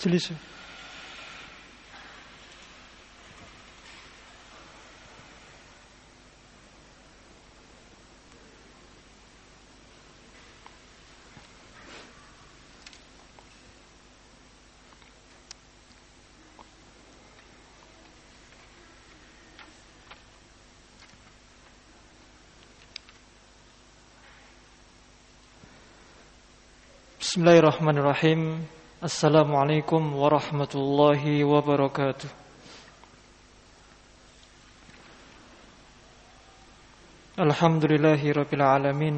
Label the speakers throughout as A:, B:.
A: جلسوا. Bismillahirrahmanirrahim. Assalamualaikum warahmatullahi wabarakatuh. Alhamdulillahi rabbil alamin.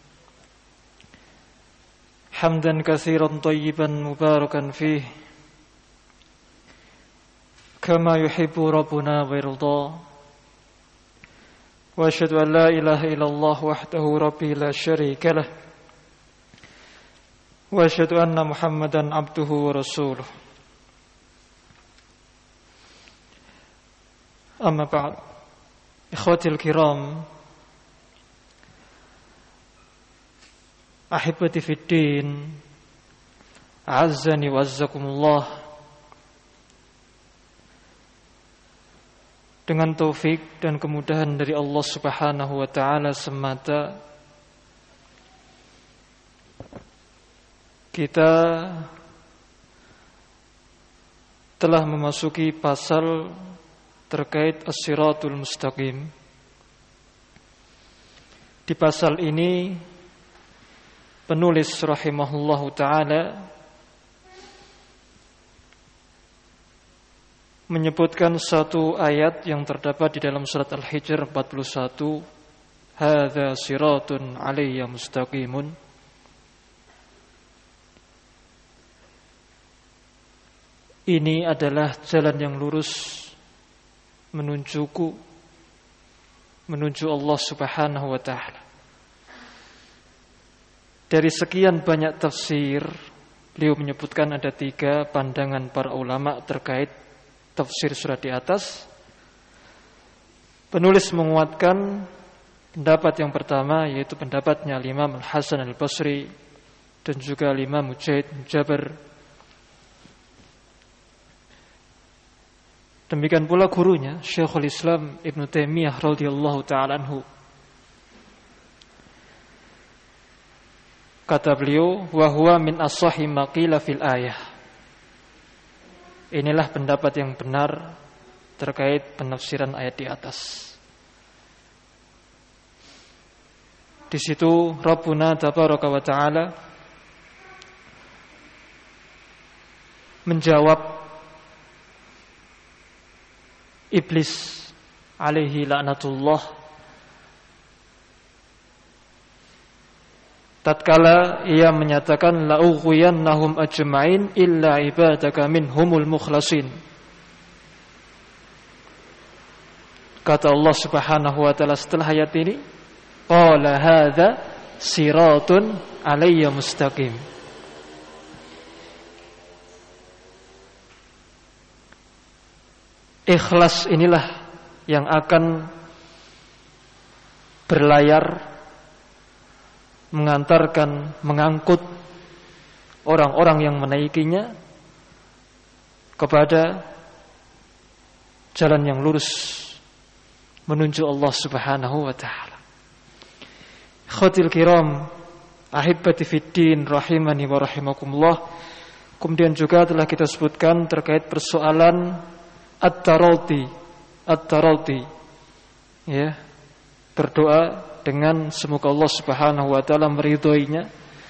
A: Hamdan katsiran thayyiban mubarakan fih, kama yuhibbu rabbuna wa yarda. Wa asyhadu an la ilaha illallah wahdahu rabbi la syarika lah. Wa asyhadu anna Muhammadan abduhu wa rasuluh. Amma ba'd. Ikhwatil kiram, ahibati fid din, azzani wa azzakumullah. Dengan taufik dan kemudahan dari Allah Subhanahu wa taala semata, kita telah memasuki pasal terkait as-siratul mustaqim. Di pasal ini penulis rahimahullahu ta'ala menyebutkan satu ayat yang terdapat di dalam surat Al-Hijr 41, hadza siratun alayya mustaqimun. Ini adalah jalan yang lurus menuju Allah Subhanahu wa ta'ala. Dari sekian banyak tafsir, beliau menyebutkan ada 3 pandangan para ulama terkait tafsir surat di atas. Penulis menguatkan pendapat yang pertama, yaitu pendapatnya Imam Al-Hasan Al-Basri dan juga Imam Mujahid Jabar. Demikian pula gurunya Syekhul Islam Ibnu Taimiyah radhiyallahu ta'ala anhu. Kata beliau, wa huwa min as-sahih ma qila fil ayah. Inilah pendapat yang benar terkait penafsiran ayat di atas. Di situ Rabbuna tabaraka wa ta'ala menjawab Iblis alaihi laknatullah tatkala ia menyatakan la'ughwiyannahum ajma'in illa ibadaka minhumul mukhlasin. Kata Allah Subhanahu wa ta'ala setelah ayat ini, qala hadza siratun alayya mustaqim. Ikhlas inilah yang akan berlayar, mengantarkan, mengangkut orang-orang yang menaikinya kepada jalan yang lurus menuju Allah Subhanahu wa ta'ala. Ikhwatil kiram, ahibati fiddin rahimani wa rahimakumullah. Kemudian juga telah kita sebutkan terkait persoalan At-Tarati, ya, berdoa dengan semoga Allah Subhanahu wa ta'ala meridhoinya,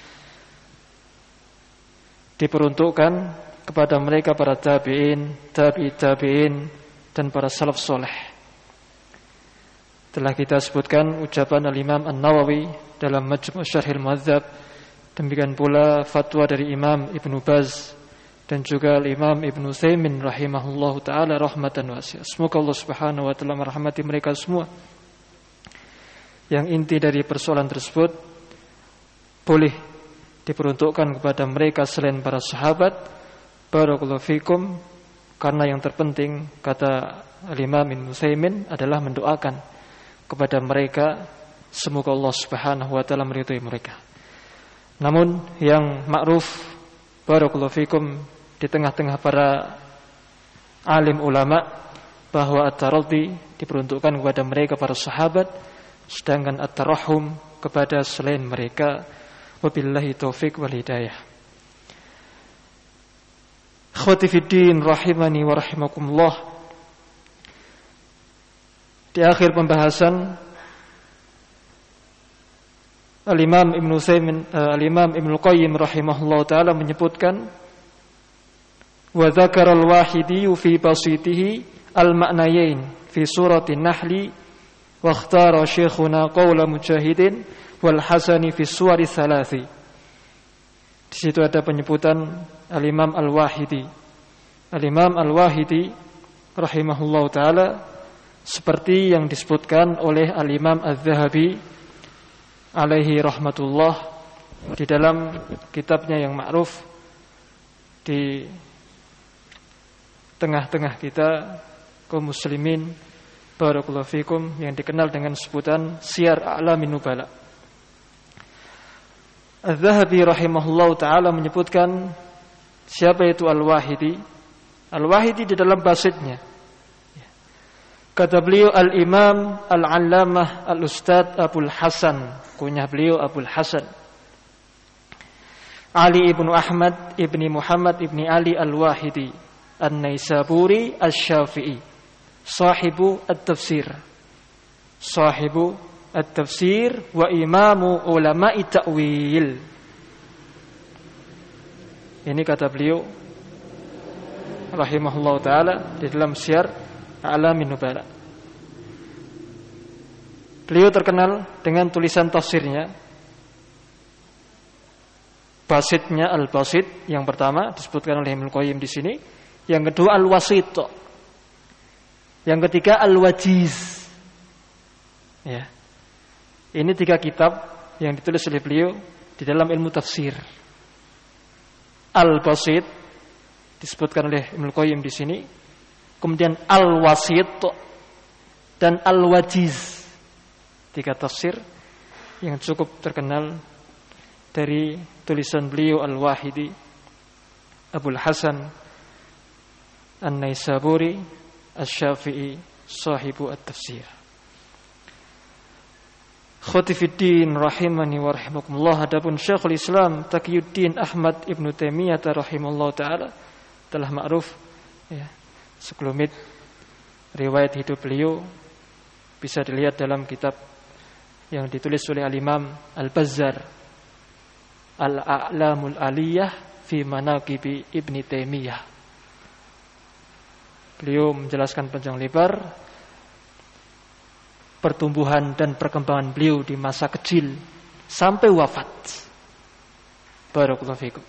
A: diperuntukkan kepada mereka para tabi'in, tabi'in dan para salaf soleh. Telah kita sebutkan ucapan Al-Imam An-Nawawi dalam Majmu' Syarhil Muhadzab, demikian pula fatwa dari Imam Ibnu Baz dan juga Imam Ibnu Utsaimin rahimahullahu ta'ala rahmatan wasi'ah. Semoga Allah Subhanahu wa ta'ala merahmati mereka semua. Yang inti dari persoalan tersebut boleh diperuntukkan kepada mereka selain para sahabat. Barakallahu fikum. Karena yang terpenting, kata Imam Ibnu Utsaimin, adalah mendoakan kepada mereka semoga Allah Subhanahu wa ta'ala meridhai mereka. Namun yang ma'ruf, barakallahu fikum, di tengah-tengah para alim ulama bahwa at-taraddi diperuntukkan kepada mereka para sahabat, sedangkan at-tarahum kepada selain mereka. Wabillahi taufik wal hidayah. Ikhwati fiddin rahimani wa rahimakumullah. Di akhir pembahasan Al-Imam Ibnu Qayyim rahimahullah taala menyebutkan wa dzakara al-Wahidi fi basitihi al-ma'nayain fi surati An-Nahl wa ikhtara syekhuna qaula Mujahidin wal Hasani fi suwari thalathi. Di situ ada penyebutan Al-Imam Al-Wahidi. Al-Imam Al-Wahidi rahimahullah taala seperti yang disebutkan oleh Al-Imam Az-Zahabi alaihi rahmatullah di dalam kitabnya yang ma'ruf di tengah-tengah kita kaum muslimin, barakallahu fikum, yang dikenal dengan sebutan Syiar A'lamin Nubala. Az-Zahabi rahimahullah ta'ala menyebutkan siapa itu Al-Wahidi. Al-Wahidi di dalam basitnya, kata beliau, Al-Imam Al-Allamah Al-Ustadz Abul Hasan, kunyah beliau Abul Hasan, Ali ibnu Ahmad ibni Muhammad ibni Ali Al-Wahidi An-Naisaburi Asy-Syafi'i, sahibu at-tafsir, sahibu at-tafsir wa imamu ulama'i ta'wil. Ini kata beliau rahimahullah ta'ala di dalam Syiar A'lamin Nubala. Beliau terkenal dengan tulisan tafsirnya. Basitnya Al-Basit yang pertama disebutkan oleh Ibnu Qayyim di sini. Yang kedua Al-Wasit. Yang ketiga Al-Wajiz. Ya. Ini 3 kitab yang ditulis oleh beliau di dalam ilmu tafsir. Al-Basit disebutkan oleh Ibnu Qayyim di sini. Kemudian Al-Wasit dan Al-Wajiz, 3 tafsir yang cukup terkenal dari tulisan beliau Al-Wahidi Abul Hasan An-Naisaburi Asy-Syafi'i, sahibu at-tafsir. Khotifiddin rahimani wa rahimakumullah. Adapun Syekhul Islam Taqiyuddin Ahmad Ibnu Taimiyah rahimahullah taala telah ma'ruf, ya, sekelumit riwayat hidup beliau bisa dilihat dalam kitab yang ditulis oleh Al-Imam Al-Bazzar, Al-A'lamul Aliyah fi Manaqibi Ibni Taimiyah. Beliau menjelaskan panjang lebar pertumbuhan dan perkembangan beliau di masa kecil sampai wafat. Barakallahu fikum.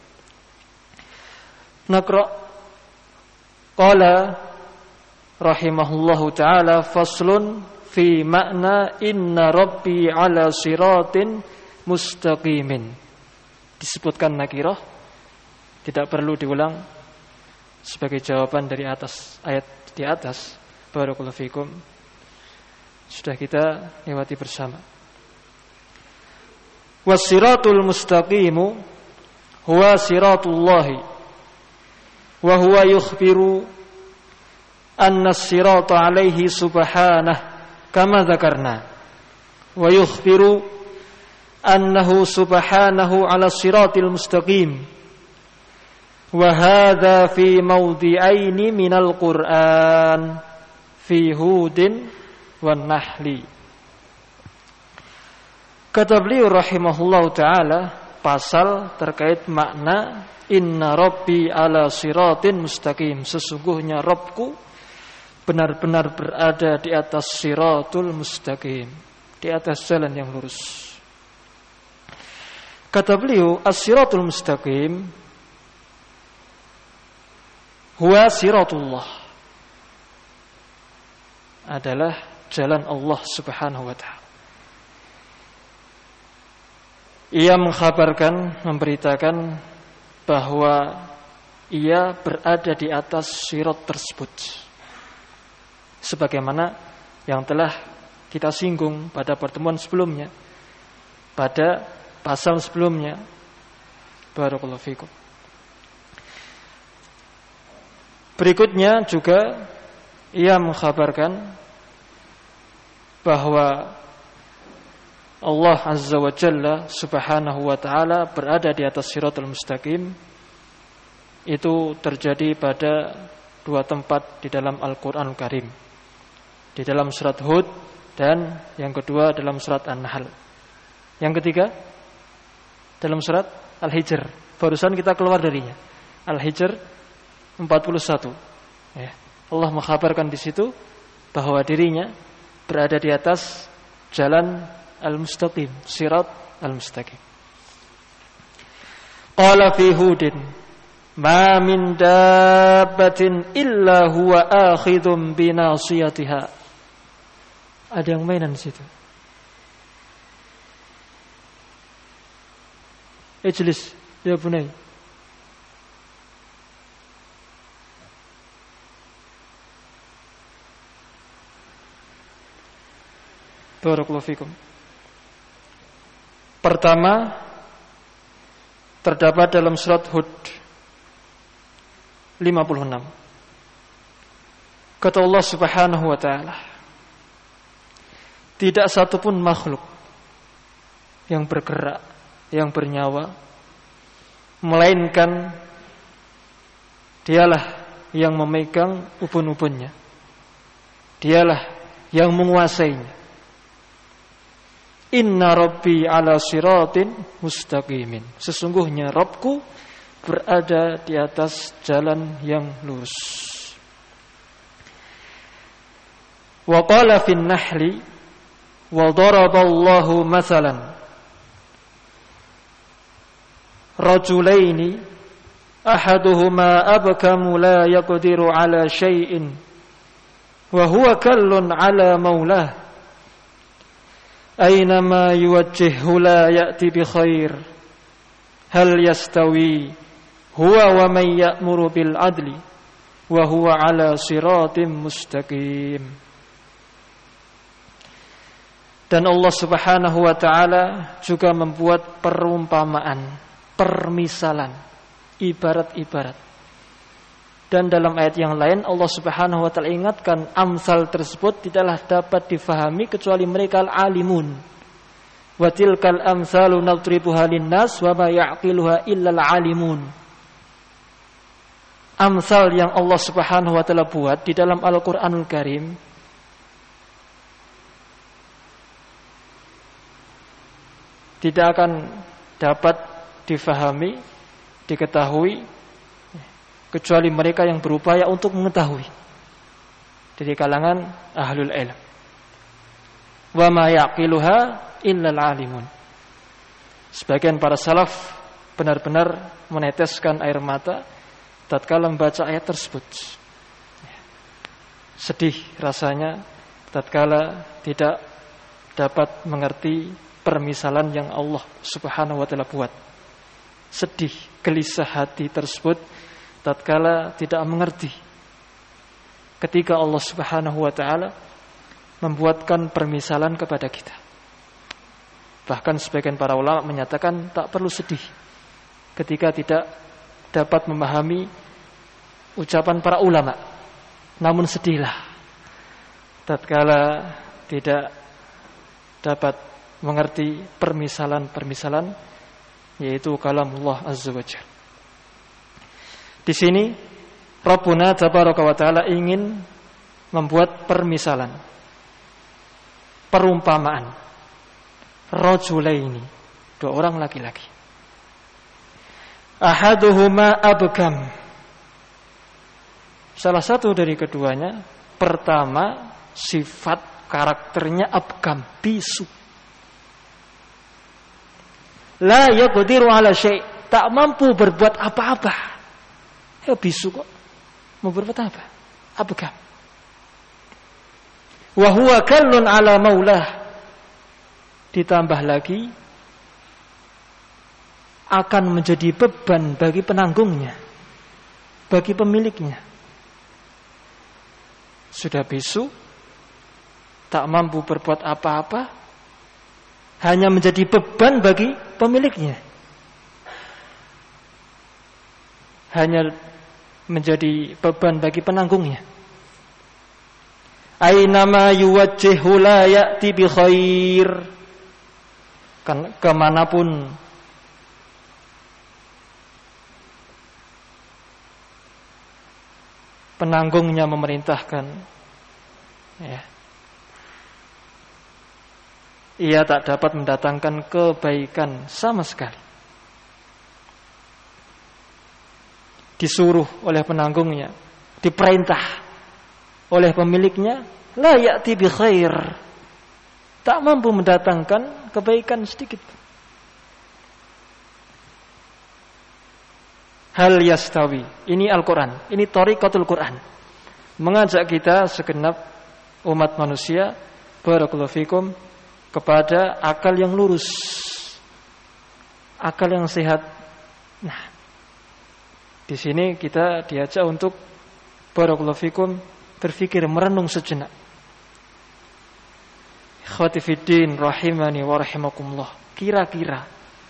A: Naqra. Qala rahimahullahu ta'ala faslun fi makna inna rabbi ala siratin mustaqimin. Disebutkan nakirah, tidak perlu diulang sebagai jawaban dari atas ayat di atas. Barakallahu fikum. Sudah kita lewati bersama. Was-siratul mustaqimu huwa siratullahi wa huwa yukhbiru anna as-sirata alaihi subhanah kama dzakarna wa yukhbiru annahu subhanahu ala siratil mustaqim wa hadza fi mawdi'aini minal Qur'an fi Hudin wan Nahli. Kata beliau rahimahullahu taala pasal terkait makna inna rabbi ala siratin mustaqim, sesungguhnya Rabbku benar-benar berada di atas siratul mustaqim, di atas jalan yang lurus. Kata beliau as-siratul mustaqim huwa siratullah, adalah jalan Allah subhanahu wa ta'ala. Ia mengkhabarkan, memberitakan bahwa ia berada di atas sirat tersebut, sebagaimana yang telah kita singgung pada pertemuan sebelumnya, pada pasal sebelumnya. Barakallahu fikum. Berikutnya juga ia mengkhabarkan bahwa Allah Azza wa Jalla Subhanahu wa ta'ala berada di atas Shiratal Mustaqim. Itu terjadi pada dua tempat di dalam Al-Quran Al-Karim, di dalam surat Hud dan yang kedua dalam surat An-Nahl. Yang ketiga dalam surat Al-Hijr. Barusan kita keluar darinya, Al-Hijr 41. Ya. Allah mengkhabarkan di situ bahwa dirinya berada di atas jalan Al-Mustaqim, Sirat Al-Mustaqim. Qala fi Hudin ma min dabbatin illa huwa akhidhum binasiyatiha. Ada yang mainan di situ. Ijlis ya bunai. Barakallahu fikum. Pertama terdapat dalam surat Hud 56. Kata Allah Subhanahu wa ta'ala, tidak satupun makhluk yang bergerak, yang bernyawa, melainkan dialah yang memegang ubun-ubunnya, dialah yang menguasainya. Inna Rabbi ala siratin mustaqimin. Sesungguhnya Rabbku berada di atas jalan yang lurus. Wa qala fin nahli wa daraballahu mathalan rajulaini ahaduhuma abkamu la yaqdiru ala syai'in wa huwa kallun ala maulah aynama yuwajjihhu la ya'ti bi khair hal yastawi huwa wa man ya'muru bil adli wa huwa ala siratim mustaqim. Dan Allah Subhanahu wa ta'ala juga membuat perumpamaan, permisalan, ibarat-ibarat. Dan dalam ayat yang lain Allah Subhanahu wa ta'ala ingatkan amsal tersebut tidaklah dapat difahami kecuali mereka al-alimun. Wa tilkal amsalu nadribuha lin-nas wa ma ya'qiluha illa al-alimun. Amsal yang Allah Subhanahu wa ta'ala buat di dalam Al-Qur'anul Karim tidak akan dapat difahami, diketahui kecuali mereka yang berupaya untuk mengetahui dari kalangan ahlul ilm. Wa ma yaqiluha illa al-alimun. Sebagian para salaf benar-benar meneteskan air mata tatkala membaca ayat tersebut. Sedih rasanya tatkala tidak dapat mengerti permisalan yang Allah Subhanahu wa ta'ala buat. Sedih, gelisah hati tersebut tatkala tidak mengerti ketika Allah Subhanahu wa ta'ala membuatkan permisalan kepada kita. Bahkan sebagian para ulama menyatakan tak perlu sedih ketika tidak dapat memahami ucapan para ulama. Namun sedihlah tatkala tidak dapat mengerti permisalan-permisalan, yaitu kalamullah azza wa jalla. Di sini Rabbuna tabaraka wa ta'ala ingin membuat permisalan, perumpamaan. Rajulaini, dua orang laki-laki. Ahaduhuma abkam. Salah satu dari keduanya, pertama sifat karakternya abkam, bisu. La yaqdiru ala syai', tak mampu berbuat apa-apa. Ya bisu kok mau berbuat apa? Abkam. Wa huwa kallun ala maulah. Ditambah lagi akan menjadi beban bagi penanggungnya, bagi pemiliknya. Sudah bisu, tak mampu berbuat apa-apa, hanya menjadi beban bagi pemiliknya. Hanya menjadi beban bagi penanggungnya. Ainama yuwajjihu la ya'ti bi khair. Kemanapun penanggungnya memerintahkan, ya, ia tak dapat mendatangkan kebaikan sama sekali. Disuruh oleh penanggungnya, diperintah oleh pemiliknya, la ya'ti bi khair, tak mampu mendatangkan kebaikan sedikit. Hal yastawi, ini Al-Quran, ini thariqatul Quran, mengajak kita segenap umat manusia, barakallahu fikum, kepada akal yang lurus, akal yang sehat. Nah, di sini kita diajak untuk barakallahu fikum berpikir, merenung sejenak. Ikhwati fiddin rahimani wa rahimakumullah, kira-kira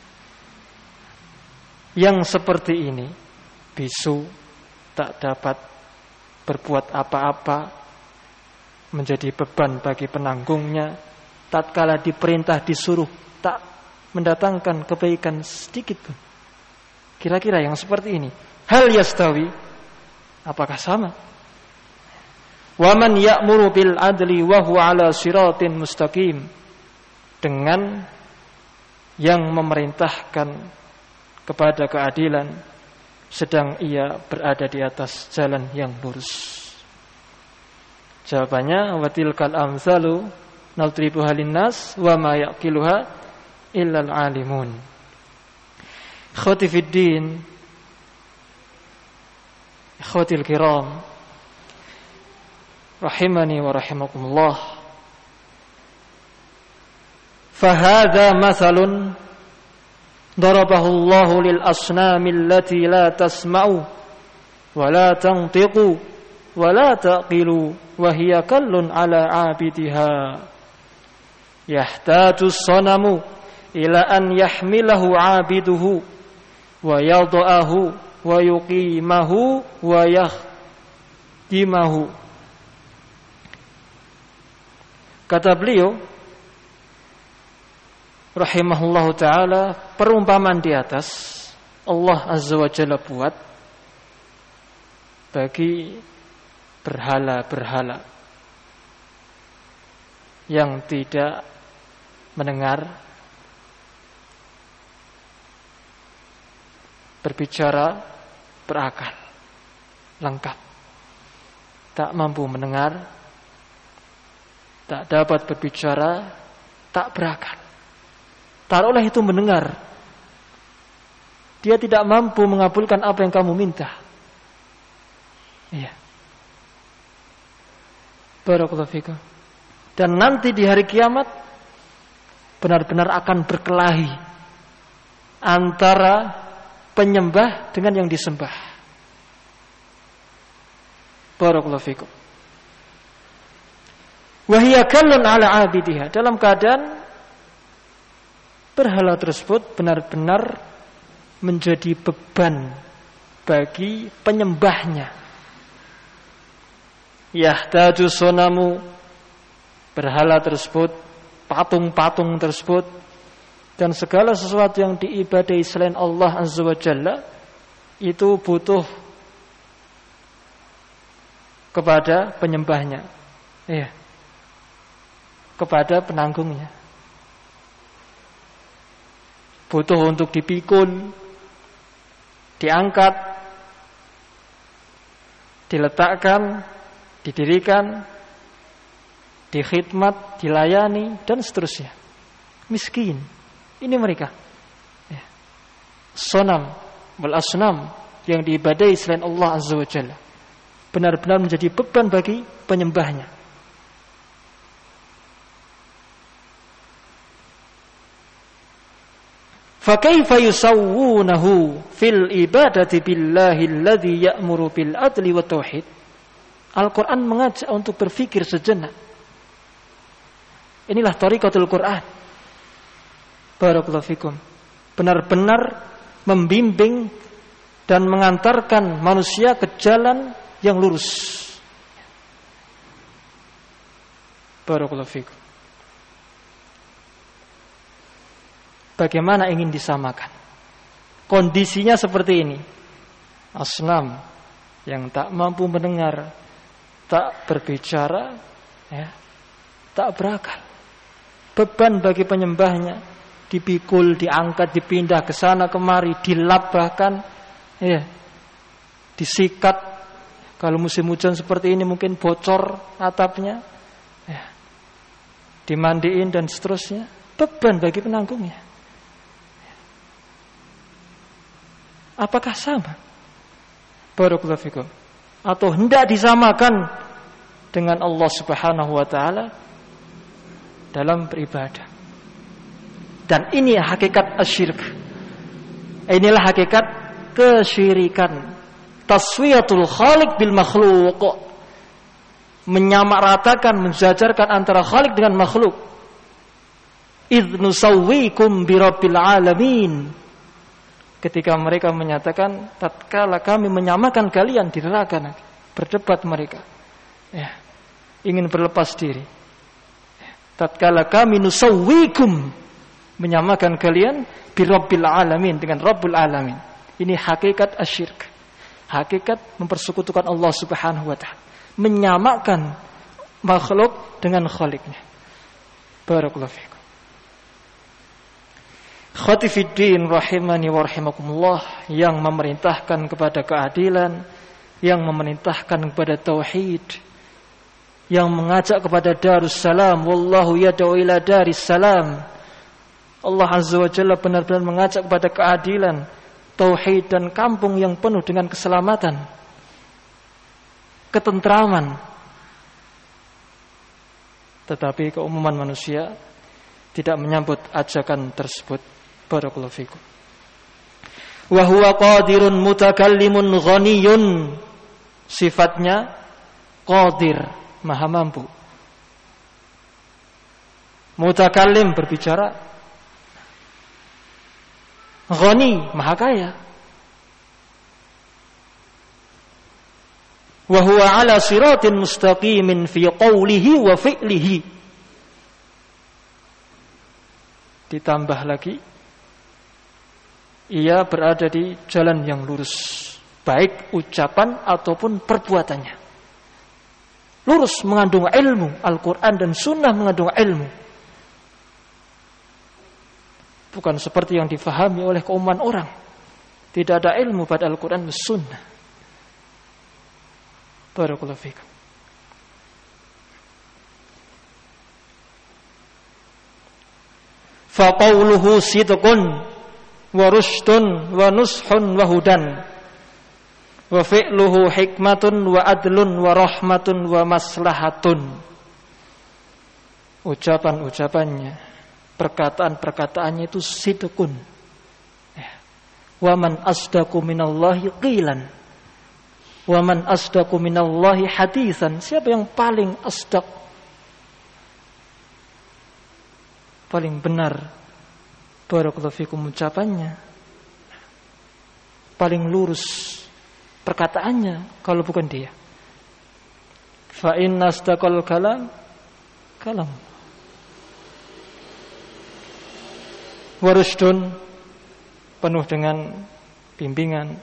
A: yang seperti ini bisu tak dapat berbuat apa-apa, menjadi beban bagi penanggungnya, tatkala diperintah disuruh tak mendatangkan kebaikan sedikit pun. Kira-kira yang seperti ini, hal yastawi, apakah sama? Wa man ya'muru bil adli wa huwa ala siratin mustaqim, dengan yang memerintahkan kepada keadilan sedang ia berada di atas jalan yang lurus. Jawabannya, wa tilkal amsalu nadribuha linnas wa ma yaqiluha illal alimun. Ikhwati fiddin, ikhwatil kiram, rahimani wa rahimakumullah. Fahadha mathalun darabahu Allahu lil asnami allati la tasma'u wa la tantiqu wa la taqilu wa hiya kallun ala 'abidiha yahtaju as-sanamu ila an yahmilahu 'abiduhu wa yada'ahu wa yuqimahu wa yakhdimahu. Kata beliau rahimahullahu ta'ala, perumpamaan di atas Allah Azza wa Jalla buat bagi berhala-berhala yang tidak mendengar, berbicara, berakal, lengkap, tak mampu mendengar, tak dapat berbicara, tak berakal. Taruhlah itu mendengar, dia tidak mampu mengabulkan apa yang kamu minta. Iya. Barakallahu fikum. Dan nanti di hari kiamat benar-benar akan berkelahi antara penyembah dengan yang disembah. Barakallahu fikum. Wa hiya kallun ala 'abidiha, dalam keadaan berhala tersebut benar-benar menjadi beban bagi penyembahnya. Yahtaju sonamu, berhala tersebut, patung-patung tersebut, dan segala sesuatu yang diibadahi selain Allah Azza wa Jalla itu butuh kepada penyembahnya, iya, kepada penanggungnya. Butuh untuk dipikul, diangkat, diletakkan, didirikan, dikhidmat, dilayani, dan seterusnya. Miskin, ini mereka. Ya. Sonam wal asnam yang diibadahi selain Allah Azza wa Jalla benar-benar menjadi beban bagi penyembahnya. Fakaifa yusawwunahu fil ibadati billahi alladhi ya'muru bil adli wa tauhid. Al-Quran mengajak untuk berfikir sejenak. Inilah thariqatul Quran. Barakallahu fikum. Benar-benar membimbing dan mengantarkan manusia ke jalan yang lurus. Barakallahu fikum. Bagaimana ingin disamakan? Kondisinya seperti ini. Asnam yang tak mampu mendengar, tak berbicara, ya, tak berakal. Beban bagi penyembahnya, dipikul, diangkat, dipindah ke sana kemari, dilap bahkan, ya, disikat. Kalau musim hujan seperti ini mungkin bocor atapnya, ya, dimandiin dan seterusnya. Beban bagi penanggungnya. Apakah sama? Barakallahu fikum. Atau hendak disamakan dengan Allah Subhanahu wa taala dalam beribadah. Dan ini hakikat asyirk. Inilah hakikat kesyirikan. Taswiyatul khaliq bil makhluq. Menyamaratakan, menjajarkan antara khaliq dengan makhluk. Idz nusawwikum bi rabbil alamin. Ketika mereka menyatakan, tatkala kami menyamakan kalian di neraka nanti, berdebat mereka, ya, ingin berlepas diri. Tatkala kami nusawwikum, menyamakan kalian birabbil alamin, dengan Rabbul alamin. Ini hakikat asyirk, hakikat mempersekutukan Allah Subhanahu wa taala, menyamakan makhluk dengan Khaliqnya. Barakallahu fiikum. Khatifiddin rahimani wa rahimakumullah, yang memerintahkan kepada keadilan, yang memerintahkan kepada tauhid, yang mengajak kepada Darussalam. Wallahu yad'u ila Darissalam. Allah Azza wa Jalla benar-benar mengajak kepada keadilan, tauhid, dan kampung yang penuh dengan keselamatan, ketentraman. Tetapi keumuman manusia tidak menyambut ajakan tersebut. Barakallahu fikum. Wa huwa qadirun mutakallimun ghaniyun. Sifatnya qadir, maha mampu. Mutakallim, berbicara. Ghani, maha kaya. Wa huwa ala siratin mustaqimin fi qawlihi wa fi'lihi. Ditambah lagi, ia berada di jalan yang lurus, baik ucapan ataupun perbuatannya. Lurus, mengandung ilmu. Al-Quran dan Sunnah mengandung ilmu. Bukan seperti yang difahami oleh keumuman orang. Tidak ada ilmu pada Al-Quran dan Sunnah. Barakallahu fikum. Faqauluhu sidqun wa rushdun wa nushun wa hudan wa fi'luhu hikmatun wa adlun wa rahmatun wa maslahatun. Ucapan-ucapannya, perkataan-perkataannya itu sidqun. Wa man asdaqu minallahi qilan wa man asdaqu minallahi haditsan. Siapa yang paling asdaq, paling benar, barakallahu fikum, ucapannya, paling lurus perkataannya, kalau bukan dia. Fa inna astaqal kalam warushdun, penuh dengan bimbingan,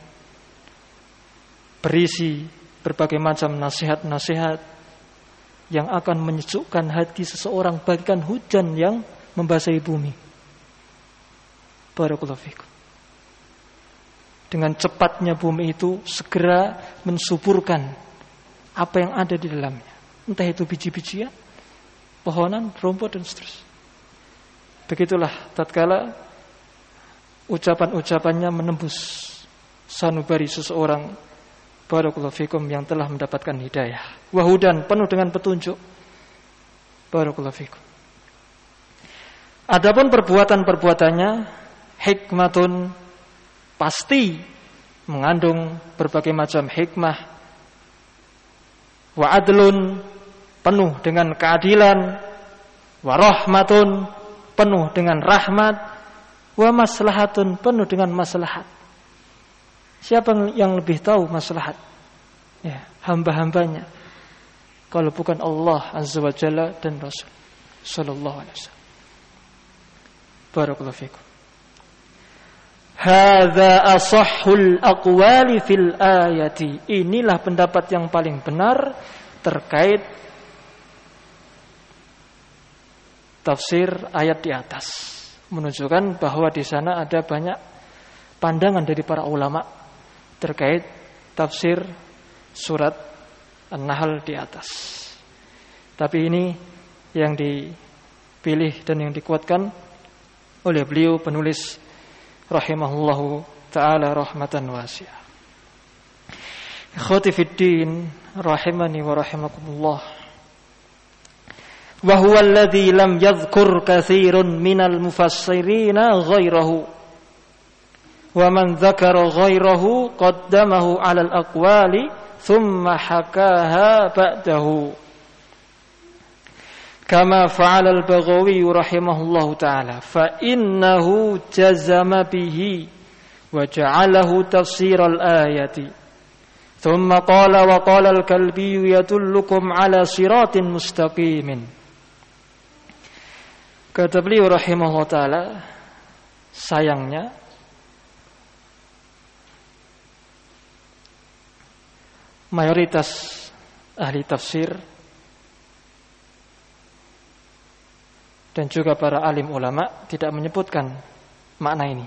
A: berisi berbagai macam nasihat-nasihat yang akan menyejukkan hati seseorang, bagaikan hujan yang membasahi bumi. Barakallahu fikum. Dengan cepatnya bumi itu segera mensuburkan apa yang ada di dalamnya, entah itu biji-bijian, pohonan, rumput, dan seterusnya. Begitulah tatkala ucapan-ucapannya menembus sanubari seseorang, barakallahu fikum, yang telah mendapatkan hidayah. Wahudan, penuh dengan petunjuk. Barakallahu fikum. Adapun perbuatan-perbuatannya, hikmatun, pasti mengandung berbagai macam hikmah. Wa adlun, penuh dengan keadilan. Wa rahmatun, penuh dengan rahmat. Wa maslahatun, penuh dengan maslahat. Siapa yang lebih tahu maslahat? Ya, hamba-hambanya. Kalau bukan Allah Azza wa Jalla dan Rasul sallallahu alaihi wasallam. Barakallahu fikum. Hadza asahhul aqwali fil ayati. Inilah pendapat yang paling benar terkait tafsir ayat di atas. Menunjukkan bahwa di sana ada banyak pandangan dari para ulama terkait tafsir surat An-Nahl di atas. Tapi ini yang dipilih dan yang dikuatkan oleh beliau penulis rahimahullahu ta'ala rahmatan wasi'ah. Ikhwati fid din rahimani wa rahimakumullah. Wa huwa alladhi lam yadhkur katsirun minal mufassirina ghairahu. Wa man dzakara ghairahu qaddamahu 'ala al-aqwali thumma hakaha ba'dahu. Kama fa'ala al-Baghawi rahimahullahu ta'ala fa innahu jazama bihi wa ja'alahu tafsir al-ayati thumma qala wa qala al-Kalbi yadullukum ala siratin mustaqimin. Kata beliau rahimahullahu ta'ala, sayangnya mayoritas ahli tafsir dan juga para alim ulama tidak menyebutkan makna ini.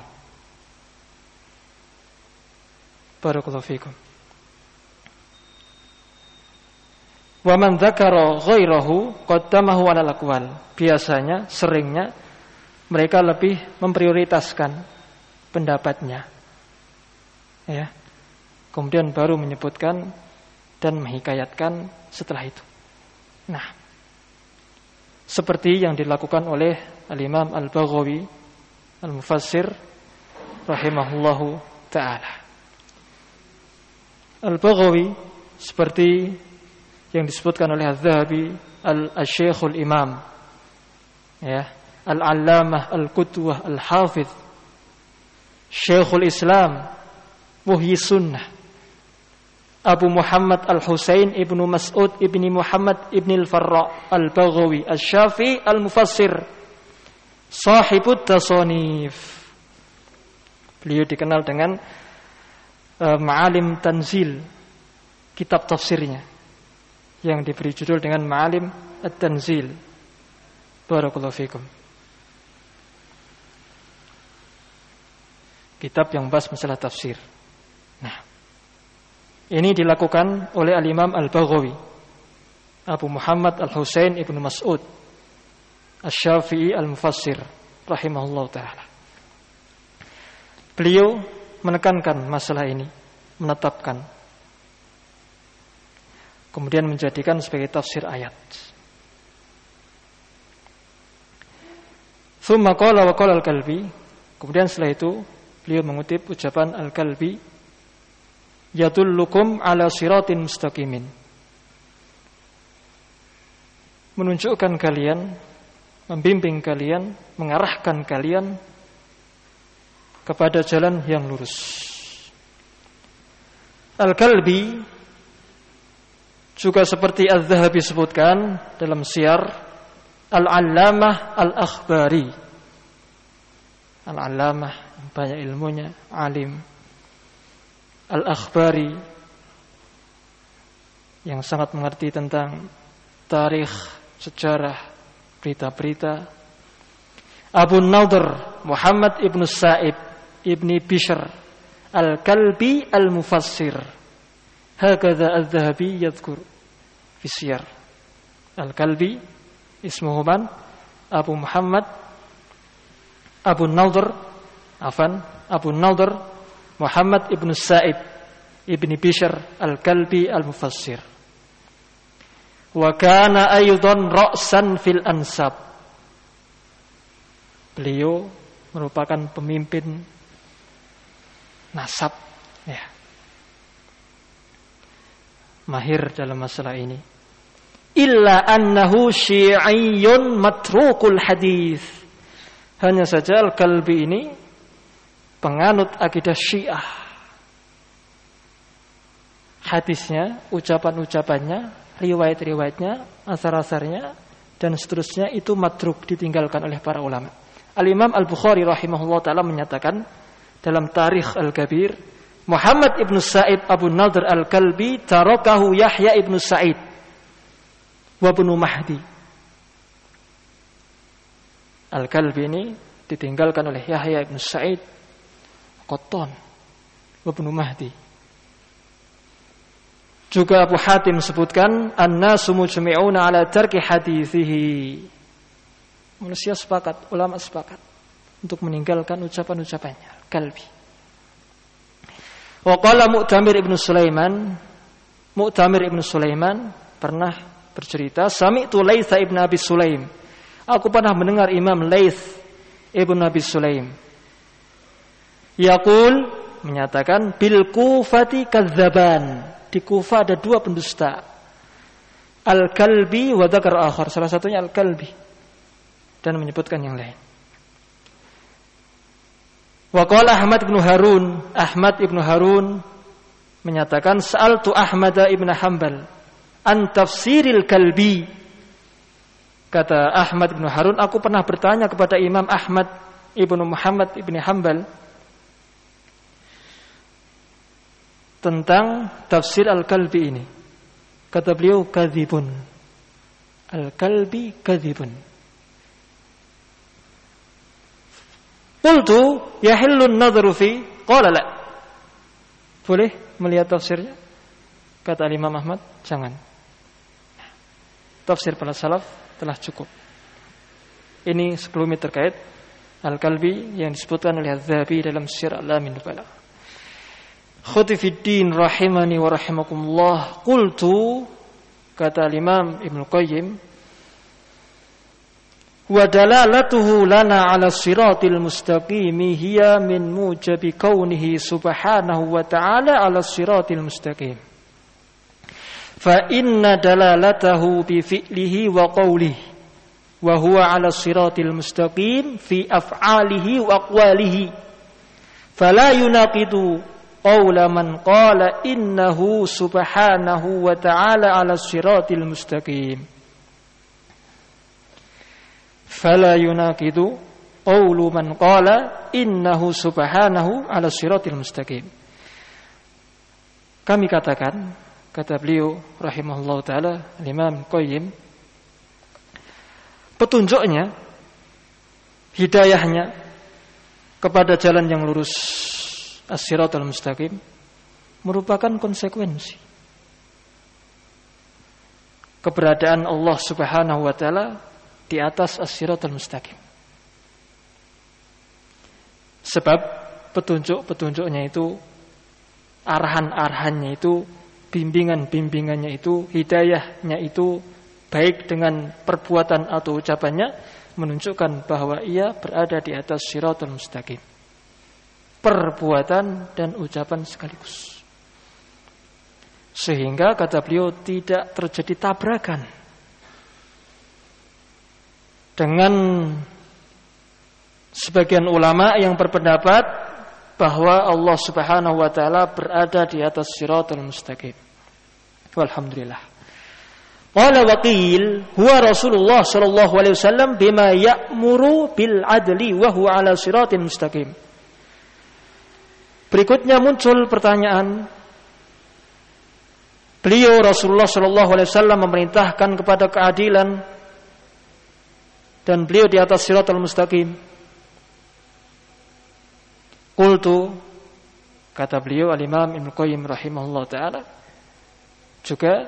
A: Barakallahu fikum. Wa man dzakara ghairahu qaddamahu 'ala al-aqwal. Biasanya, seringnya mereka lebih memprioritaskan pendapatnya. Ya. Kemudian baru menyebutkan dan menghikayatkan setelah itu. Nah, seperti yang dilakukan oleh Al-Imam Al-Baghawi Al-Mufassir rahimahullahu ta'ala. Al-Baghawi seperti yang disebutkan oleh Az-Zahabi Al-Syekhul Imam, ya, Al-Allamah Al-Qudwah Al-Hafidh Syekhul Islam Muhyi Sunnah Abu Muhammad Al-Husain ibnu Mas'ud ibni Muhammad ibni Al-Farra Al-Baghawi Al-Syafi'i Al-Mufassir Sahibut Tasanif. Beliau dikenal dengan Ma'alim Tanzil, kitab tafsirnya yang diberi judul dengan Ma'alim At-Tanzil. Barakallahu fikum. Kitab yang bahas masalah tafsir. Nah, ini dilakukan oleh Al-Imam Al-Baghawi Abu Muhammad Al-Husain ibnu Mas'ud Asy-Syafi'i Al-Mufassir rahimahullah ta'ala. Beliau menekankan masalah ini, menetapkan, kemudian menjadikan sebagai tafsir ayat. Tsumma qala wa qala al-Kalbi. Kemudian setelah itu beliau mengutip ucapan Al-Kalbi, yadullukum ala siratin mustaqimin. Menunjukkan kalian, membimbing kalian, mengarahkan kalian kepada jalan yang lurus. Al-Kalbi juga seperti Az-Zahabi sebutkan dalam Siyar, Al-Allamah Al-Akhbari. Al-Allamah, banyak ilmunya, alim. Al-Akhbari, yang sangat mengerti tentang tarikh, sejarah, berita-berita. Abu Nadhr Muhammad ibnu Sa'ib ibni Bishr Al-Kalbi Al-Mufassir. Hakadha Az-Zahabi yadhkur fi Siyar. Al-Kalbi ismuhu man? Abu Muhammad Abu Nadhr Muhammad ibn Sa'ib ibni Bishr Al-Kalbi Al-Mufassir. Wa kana aydan ra'san fil ansab. Beliau merupakan pemimpin nasab, ya, mahir dalam masalah ini. Illa annahu syi'iyyun matrukul hadis. Hanya saja Al-Kalbi ini penganut akidah Syiah, hadisnya, ucapan-ucapannya, riwayat-riwayatnya, asar-asarnya dan seterusnya itu matruk, ditinggalkan oleh para ulama. Al-Imam Al-Bukhari rahimahullah ta'ala menyatakan dalam Tarikh Al-Kabir, Muhammad ibn Sa'id Abu Nadhr Al-Kalbi tarakahu Yahya ibn Sa'id wa ibn Mahdi. Al-Kalbi ini ditinggalkan oleh Yahya ibn Sa'id Qattan wa ibn Mahdi. Juga Abu Hatim sebutkan an-nasu mujmi'una ala tarki hadithihi. Manusia sepakat, ulama sepakat untuk meninggalkan ucapan-ucapannya. Kalbi. Wa qala Mu'tamir ibn Sulaiman pernah bercerita, sami'tu Laits ibn Abi Sulaim. Aku pernah mendengar Imam Laits ibn Abi Sulaim yaqul, menyatakan bil Kufati kadzaban. Di Kufah ada 2 pendusta, Al-Kalbi wa dzakar akhar, salah satunya Al-Kalbi dan menyebutkan yang lain. Wa qala Ahmad ibn Harun menyatakan sa'altu Ahmad ibn Hanbal an tafsiril Kalbi. Kata Ahmad ibn Harun, aku pernah bertanya kepada Imam Ahmad ibn Muhammad ibn Hanbal tentang tafsir Al-Kalbi ini. Kata beliau, kadzibun. Al-Kalbi kadzibun. Qultu yahillu an-nadhru fi? Qala la. Boleh melihat tafsirnya? Kata Imam Ahmad, jangan. Tafsir para salaf telah cukup. Ini sekelumit terkait Al-Kalbi yang disebutkan oleh Az-Zahabi dalam Syiar A'lamin Nubala. Khutifiddin rahimani wa rahimakumullah. Qultu, kata Imam Ibnu Qayyim, wa dalalatuhu lana ala siratil mustaqim hiya min mujabi kaunihi subhanahu wa ta'ala ala siratil mustaqim. Fa inna dalalatahu bi fi'lihi wa qawlihi wa huwa ala siratil mustaqim fi af'alihi wa aqwalihi. Fala yunaqidu qawla man qala innahu subhanahu wa ta'ala ala siratil mustaqim. Fala yunaqidu qawlu man qala innahu subhanahu ala siratil mustaqim. Kami katakan, kata beliau rahimahullah ta'ala, Imam Qayyim, petunjuknya, hidayahnya kepada jalan yang lurus, as-siratal mustaqim, merupakan konsekuensi keberadaan Allah Subhanahu wa taala di atas as-siratal mustaqim. Sebab petunjuk-petunjuknya itu, arahan-arahannya itu, bimbingan-bimbingannya itu, hidayahnya itu, baik dengan perbuatan atau ucapannya, menunjukkan bahwa ia berada di atas siratal mustaqim. Perbuatan dan ucapan sekaligus. Sehingga kata beliau tidak terjadi tabrakan dengan sebagian ulama yang berpendapat bahwa Allah Subhanahu wa taala berada di atas siratal mustaqim. Walhamdulillah. Qala waqil huwa Rasulullah sallallahu alaihi wasallam bima ya'muru bil adli wa huwa ala siratal mustaqim. Berikutnya muncul pertanyaan. Beliau Rasulullah sallallahu alaihi wasallam memerintahkan kepada keadilan dan beliau di atas siratal mustaqim. Qultu, kata beliau Al-Imam Ibnu Qayyim rahimahullah taala, juga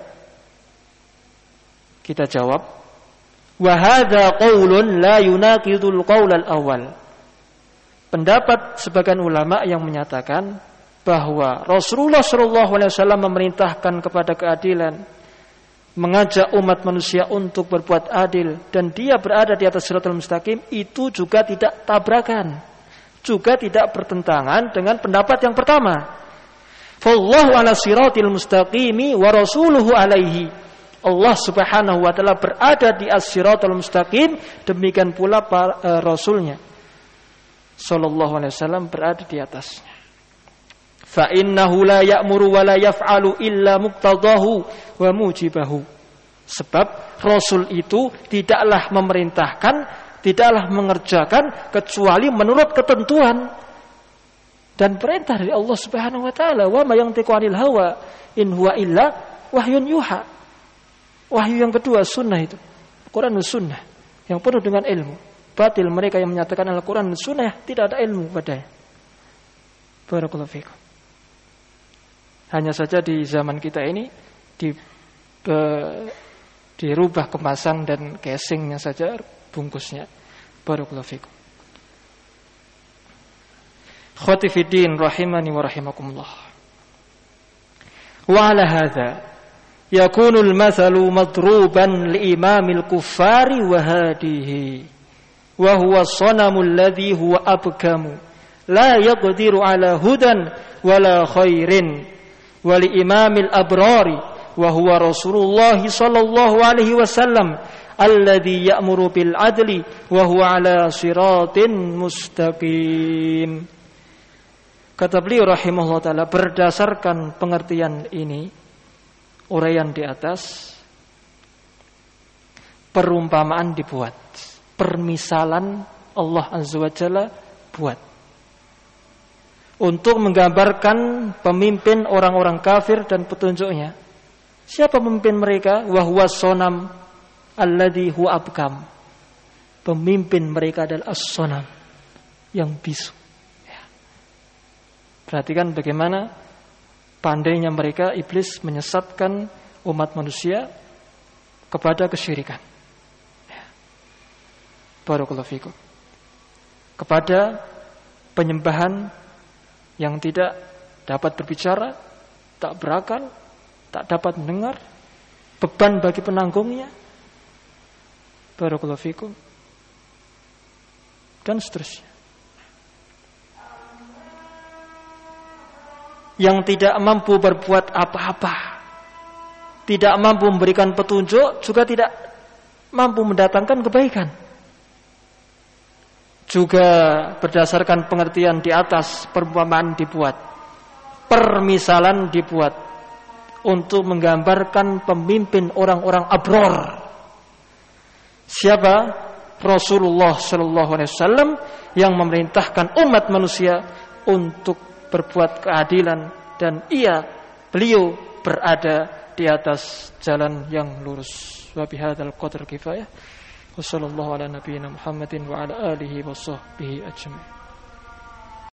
A: kita jawab, wa hadza qaulun la yunaqidul qaul al-awwal. Pendapat sebagian ulama yang menyatakan bahwa Rasulullah SAW memerintahkan kepada keadilan, mengajak umat manusia untuk berbuat adil, dan dia berada di atas siratal mustaqim, itu juga tidak tabrakan, juga tidak bertentangan dengan pendapat yang pertama. Fallahu ala siratil mustaqimi wa rasuluhu alaihi. Allah Subhanahu wa taala berada di as-siratal mustaqim, demikian pula Rasulnya sallallahu alaihi wasallam berada di atasnya. Fa innahu la ya'muru wa la yaf'alu illa muqtadahu wa mujibahu. Sebab Rasul itu tidaklah memerintahkan, tidaklah mengerjakan kecuali menurut ketentuan dan perintah dari Allah Subhanahu wa taala. Wa ma yantiqu 'anil hawa in huwa illa wahyun yuha. Wahyu yang kedua sunnah itu. Quran dan sunnah yang penuh dengan ilmu. Batil mereka yang menyatakan Al-Quran dan sunnah tidak ada ilmu padanya. Barakallahu fikum. Hanya saja di zaman kita ini dirubah kemasan dan casingnya saja, bungkusnya. Barakallahu fikum. Khawati fiddin rahimani wa rahimakumullah. Wa ala hadha yakunul mathalu madruban li imamil kuffari wa hadihi wa huwa sanamul ladhi huwa abkamu la yaqdiru ala hudan wala khairin wa li imamil abrari wa huwa Rasulullah sallallahu alaihi wasallam alladhi ya'muru bil adli wa huwa ala siratin mustaqim. Kata beliau rahimahullah ta'ala, berdasarkan pengertian ini, uraian di atas, perumpamaan dibuat, permisalan Allah Azza wa Jalla buat untuk menggambarkan pemimpin orang-orang kafir dan petunjuknya. Siapa pemimpin mereka? Wa huwa sonam alladhi huwa abkam. Pemimpin mereka adalah as-sonam, yang bisu. Perhatikan bagaimana pandainya mereka, iblis menyesatkan umat manusia kepada kesyirikan. Barakallahu fikum. Kepada penyembahan yang tidak dapat berbicara, tak berakal, tak dapat mendengar, beban bagi penanggungnya. Barakallahu fikum. Dan seterusnya. Yang tidak mampu berbuat apa-apa, tidak mampu memberikan petunjuk, juga tidak mampu mendatangkan kebaikan. Juga berdasarkan pengertian di atas, perumpamaan dibuat, permisalan dibuat untuk menggambarkan pemimpin orang-orang abror. Siapa? Rasulullah sallallahu alaihi wasallam yang memerintahkan umat manusia untuk berbuat keadilan, dan beliau berada di atas jalan yang lurus. Wa bihadzal qadar kifayah. Wassallallahu ala nabiyyina Muhammadin wa ala alihi wa sahbihi ajma'in.